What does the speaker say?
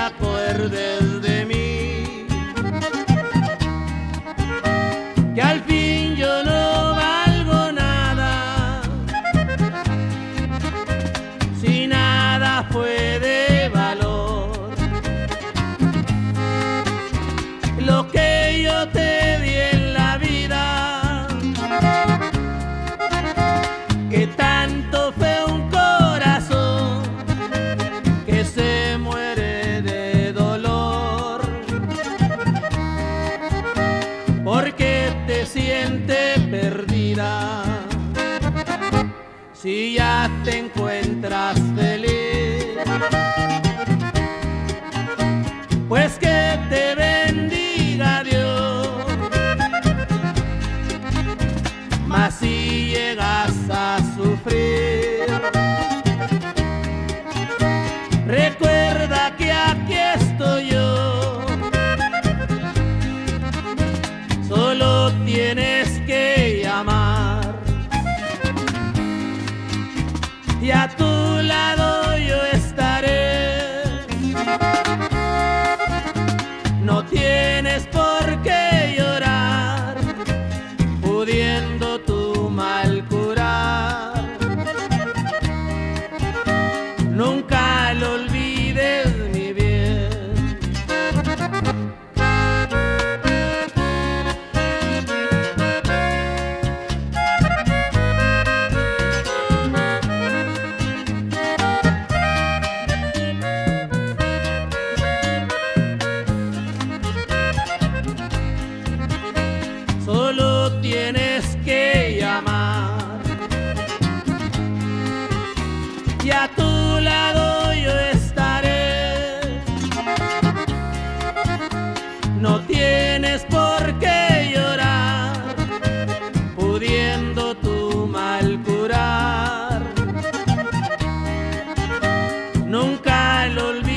acuerdes de mí, que al fin yo no valgo nada, si nada fue de valor. Lo que yo te di en la vida, que tanto fue un corazón que se muere de dolor, porque te sientes perdida si ya te encuentras feliz. Pues que te bendiga Dios, mas si llegas a sufrir, recuerda que aquí estoy yo. Solo tienes que llamar y a tu lado yo estaré. No tienes por qué llorar, pudiendo tu mal curar. Nunca lo olvides, mi bien. Solo tienes que llamar y a tu lado yo estaré. No tienes por qué llorar, pudiendo tu mal curar. Nunca lo olvides.